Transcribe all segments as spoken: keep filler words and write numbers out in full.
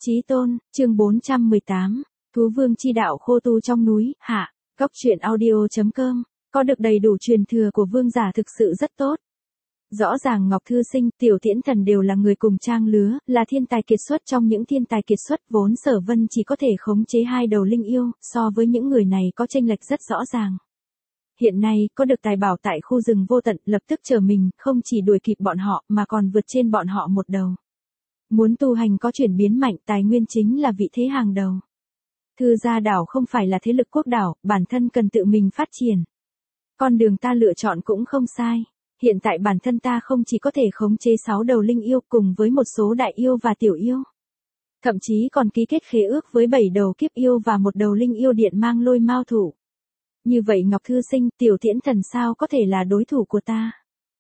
Chí tôn, chương bốn trăm mười tám, Thú Vương chi đạo khô tu trong núi, hạ, góc truyện audio.com, có được đầy đủ truyền thừa của vương giả thực sự rất tốt. Rõ ràng Ngọc Thư Sinh, Tiểu Tiễn Thần đều là người cùng trang lứa, là thiên tài kiệt xuất trong những thiên tài kiệt xuất, vốn Sở Vân chỉ có thể khống chế hai đầu linh yêu, so với những người này có chênh lệch rất rõ ràng. Hiện nay, có được tài bảo tại khu rừng vô tận, lập tức chờ mình, không chỉ đuổi kịp bọn họ, mà còn vượt trên bọn họ một đầu. Muốn tu hành có chuyển biến mạnh, tài nguyên chính là vị thế hàng đầu. Thư gia đảo không phải là thế lực quốc đảo, bản thân cần tự mình phát triển. Con đường ta lựa chọn cũng không sai. Hiện tại bản thân ta không chỉ có thể khống chế sáu đầu linh yêu cùng với một số đại yêu và tiểu yêu. Thậm chí còn ký kết khế ước với bảy đầu kiếp yêu và một đầu linh yêu điện mang lôi mao thủ. Như vậy Ngọc Thư Sinh, Tiểu Tiễn Thần sao có thể là đối thủ của ta?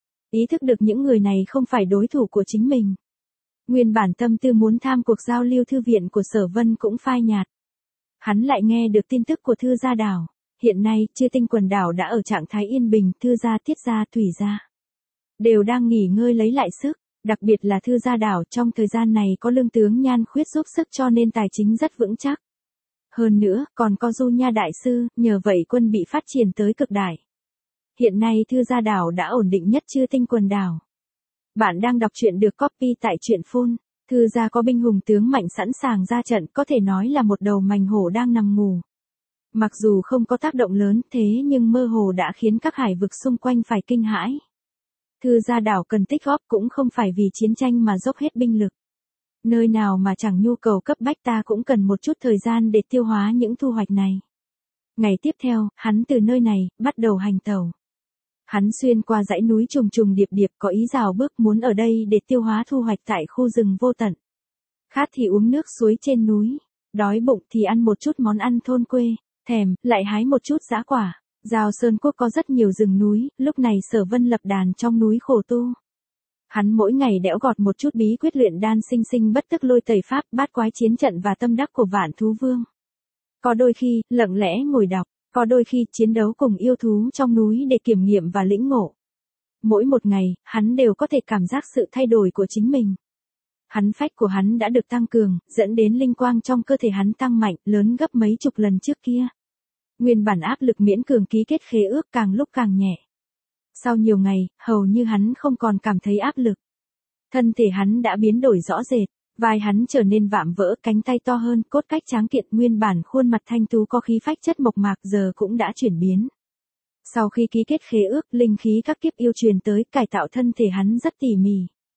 Ý thức được những người này không phải đối thủ của chính mình. Nguyên bản tâm tư muốn tham cuộc giao lưu thư viện của Sở Vân cũng phai nhạt. Hắn lại nghe được tin tức của Thư gia đảo. Hiện nay, Chư Tinh quần đảo đã ở trạng thái yên bình, Thư gia, Tiết gia, Thủy gia đều đang nghỉ ngơi lấy lại sức, đặc biệt là Thư gia đảo trong thời gian này có lương tướng Nhan Khuyết giúp sức cho nên tài chính rất vững chắc. Hơn nữa, còn có Du Nha đại sư, nhờ vậy quân bị phát triển tới cực đại. Hiện nay Thư gia đảo đã ổn định nhất Chư Tinh quần đảo. Bạn đang đọc truyện được copy tại truyện phun. Thư gia có binh hùng tướng mạnh sẵn sàng ra trận, có thể nói là một đầu mành hổ đang nằm ngủ. Mặc dù không có tác động lớn thế nhưng mơ hồ đã khiến các hải vực xung quanh phải kinh hãi. Thư gia đảo cần tích góp cũng không phải vì chiến tranh mà dốc hết binh lực. Nơi nào mà chẳng nhu cầu cấp bách ta cũng cần một chút thời gian để tiêu hóa những thu hoạch này. Ngày tiếp theo, hắn từ nơi này, bắt đầu hành tẩu. Hắn xuyên qua dãy núi trùng trùng điệp điệp có ý rào bước muốn ở đây để tiêu hóa thu hoạch tại khu rừng vô tận. Khát thì uống nước suối trên núi, đói bụng thì ăn một chút món ăn thôn quê, thèm, lại hái một chút dã quả. Giao Sơn Quốc có rất nhiều rừng núi, lúc này Sở Vân lập đàn trong núi khổ tu. Hắn mỗi ngày đẽo gọt một chút bí quyết luyện đan sinh sinh bất tức lôi tẩy pháp, bát quái chiến trận và tâm đắc của Vạn Thú Vương. Có đôi khi, lặng lẽ ngồi đọc, có đôi khi chiến đấu cùng yêu thú trong núi để kiểm nghiệm và lĩnh ngộ. Mỗi một ngày, hắn đều có thể cảm giác sự thay đổi của chính mình. Hắn phách của hắn đã được tăng cường, dẫn đến linh quang trong cơ thể hắn tăng mạnh, lớn gấp mấy chục lần trước kia. Nguyên bản áp lực miễn cường ký kết khế ước càng lúc càng nhẹ. Sau nhiều ngày, hầu như hắn không còn cảm thấy áp lực. Thân thể hắn đã biến đổi rõ rệt, vai hắn trở nên vạm vỡ, cánh tay to hơn, cốt cách tráng kiện, nguyên bản khuôn mặt thanh tú có khí phách chất mộc mạc giờ cũng đã chuyển biến. Sau khi ký kết khế ước, linh khí các kiếp yêu truyền tới, cải tạo thân thể hắn rất tỉ mỉ.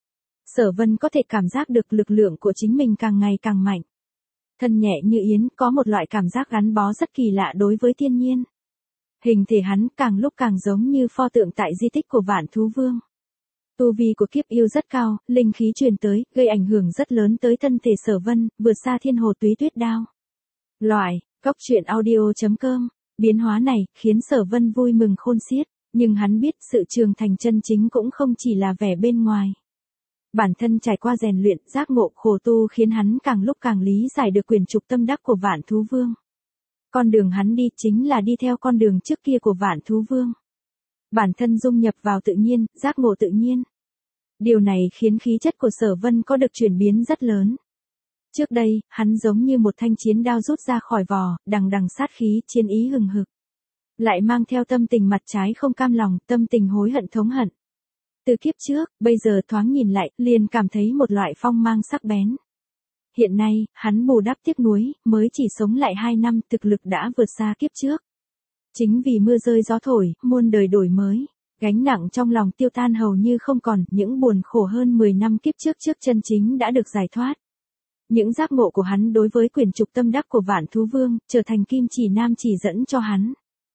Sở Vân có thể cảm giác được lực lượng của chính mình càng ngày càng mạnh. Thân nhẹ như yến, có một loại cảm giác gắn bó rất kỳ lạ đối với thiên nhiên. Hình thể hắn càng lúc càng giống như pho tượng tại di tích của Vạn Thú Vương. Tu vi của kiếp yêu rất cao, linh khí truyền tới, gây ảnh hưởng rất lớn tới thân thể Sở Vân, vượt xa Thiên Hồ Túy Tuyết Đao. Loại, góc truyện audio.com, biến hóa này khiến Sở Vân vui mừng khôn xiết, nhưng hắn biết sự trưởng thành chân chính cũng không chỉ là vẻ bên ngoài. Bản thân trải qua rèn luyện, giác ngộ, khổ tu khiến hắn càng lúc càng lý giải được quyền trục tâm đắc của Vạn Thú Vương. Con đường hắn đi chính là đi theo con đường trước kia của Vạn Thú Vương. Bản thân dung nhập vào tự nhiên, giác ngộ tự nhiên. Điều này khiến khí chất của Sở Vân có được chuyển biến rất lớn. Trước đây, hắn giống như một thanh chiến đao rút ra khỏi vỏ, đằng đằng sát khí, chiến ý hừng hực. Lại mang theo tâm tình mặt trái không cam lòng, tâm tình hối hận thống hận. Từ kiếp trước, bây giờ thoáng nhìn lại, liền cảm thấy một loại phong mang sắc bén. Hiện nay, hắn bù đắp tiếc nuối, mới chỉ sống lại hai năm, thực lực đã vượt xa kiếp trước. Chính vì mưa rơi gió thổi, muôn đời đổi mới, gánh nặng trong lòng tiêu tan hầu như không còn, những buồn khổ hơn mười năm kiếp trước trước chân chính đã được giải thoát. Những giác ngộ của hắn đối với quyền trục tâm đắc của Vạn Thú Vương, trở thành kim chỉ nam chỉ dẫn cho hắn.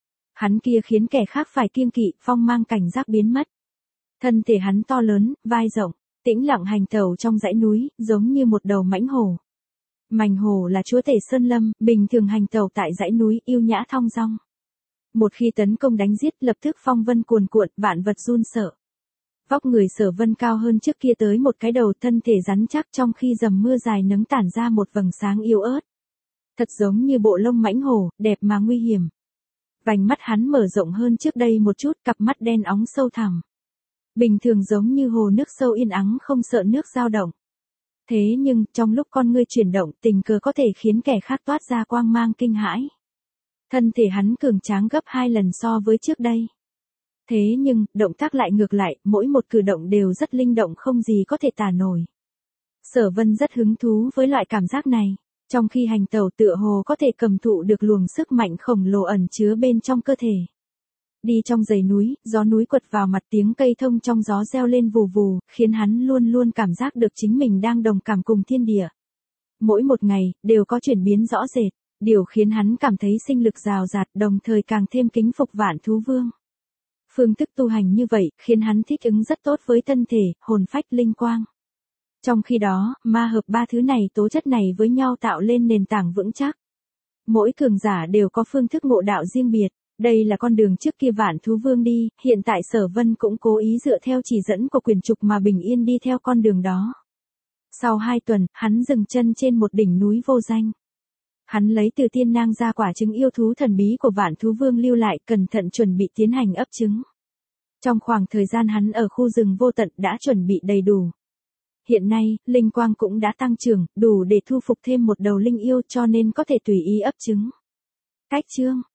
Hắn kia khiến kẻ khác phải kiêng kỵ, phong mang cảnh giác biến mất. Thân thể hắn to lớn, vai rộng, tĩnh lặng hành tẩu trong dãy núi, giống như một đầu mãnh hổ. Mành hổ là chúa tể sơn lâm, bình thường hành tẩu tại dãy núi, yêu nhã thong dong. Một khi tấn công đánh giết, lập tức phong vân cuồn cuộn, vạn vật run sợ. Vóc người Sở Vân cao hơn trước kia tới một cái đầu, thân thể rắn chắc, trong khi dầm mưa dài nắng tản ra một vầng sáng yếu ớt. Thật giống như bộ lông mãnh hổ, đẹp mà nguy hiểm. Vành mắt hắn mở rộng hơn trước đây một chút, cặp mắt đen óng sâu thẳm. Bình thường giống như hồ nước sâu yên ắng không sợ nước dao động. Thế nhưng, trong lúc con ngươi chuyển động, tình cờ có thể khiến kẻ khác toát ra quang mang kinh hãi. Thân thể hắn cường tráng gấp hai lần so với trước đây. Thế nhưng, động tác lại ngược lại, mỗi một cử động đều rất linh động không gì có thể tả nổi. Sở Vân rất hứng thú với loại cảm giác này. Trong khi hành tẩu tựa hồ có thể cầm thụ được luồng sức mạnh khổng lồ ẩn chứa bên trong cơ thể. Đi trong dãy núi, gió núi quật vào mặt, tiếng cây thông trong gió reo lên vù vù, khiến hắn luôn luôn cảm giác được chính mình đang đồng cảm cùng thiên địa. Mỗi một ngày, đều có chuyển biến rõ rệt, điều khiến hắn cảm thấy sinh lực rào rạt, đồng thời càng thêm kính phục Vạn Thú Vương. Phương thức tu hành như vậy, khiến hắn thích ứng rất tốt với thân thể, hồn phách, linh quang. Trong khi đó, ma hợp ba thứ này tố chất này với nhau tạo lên nền tảng vững chắc. Mỗi cường giả đều có phương thức ngộ đạo riêng biệt. Đây là con đường trước kia Vạn Thú Vương đi, hiện tại Sở Vân cũng cố ý dựa theo chỉ dẫn của quyền trục mà bình yên đi theo con đường đó. Sau hai tuần, hắn dừng chân trên một đỉnh núi vô danh. Hắn lấy từ tiên nang ra quả trứng yêu thú thần bí của Vạn Thú Vương lưu lại, cẩn thận chuẩn bị tiến hành ấp trứng. Trong khoảng thời gian hắn ở khu rừng vô tận đã chuẩn bị đầy đủ. Hiện nay, linh quang cũng đã tăng trưởng, đủ để thu phục thêm một đầu linh yêu cho nên có thể tùy ý ấp trứng. Cách chương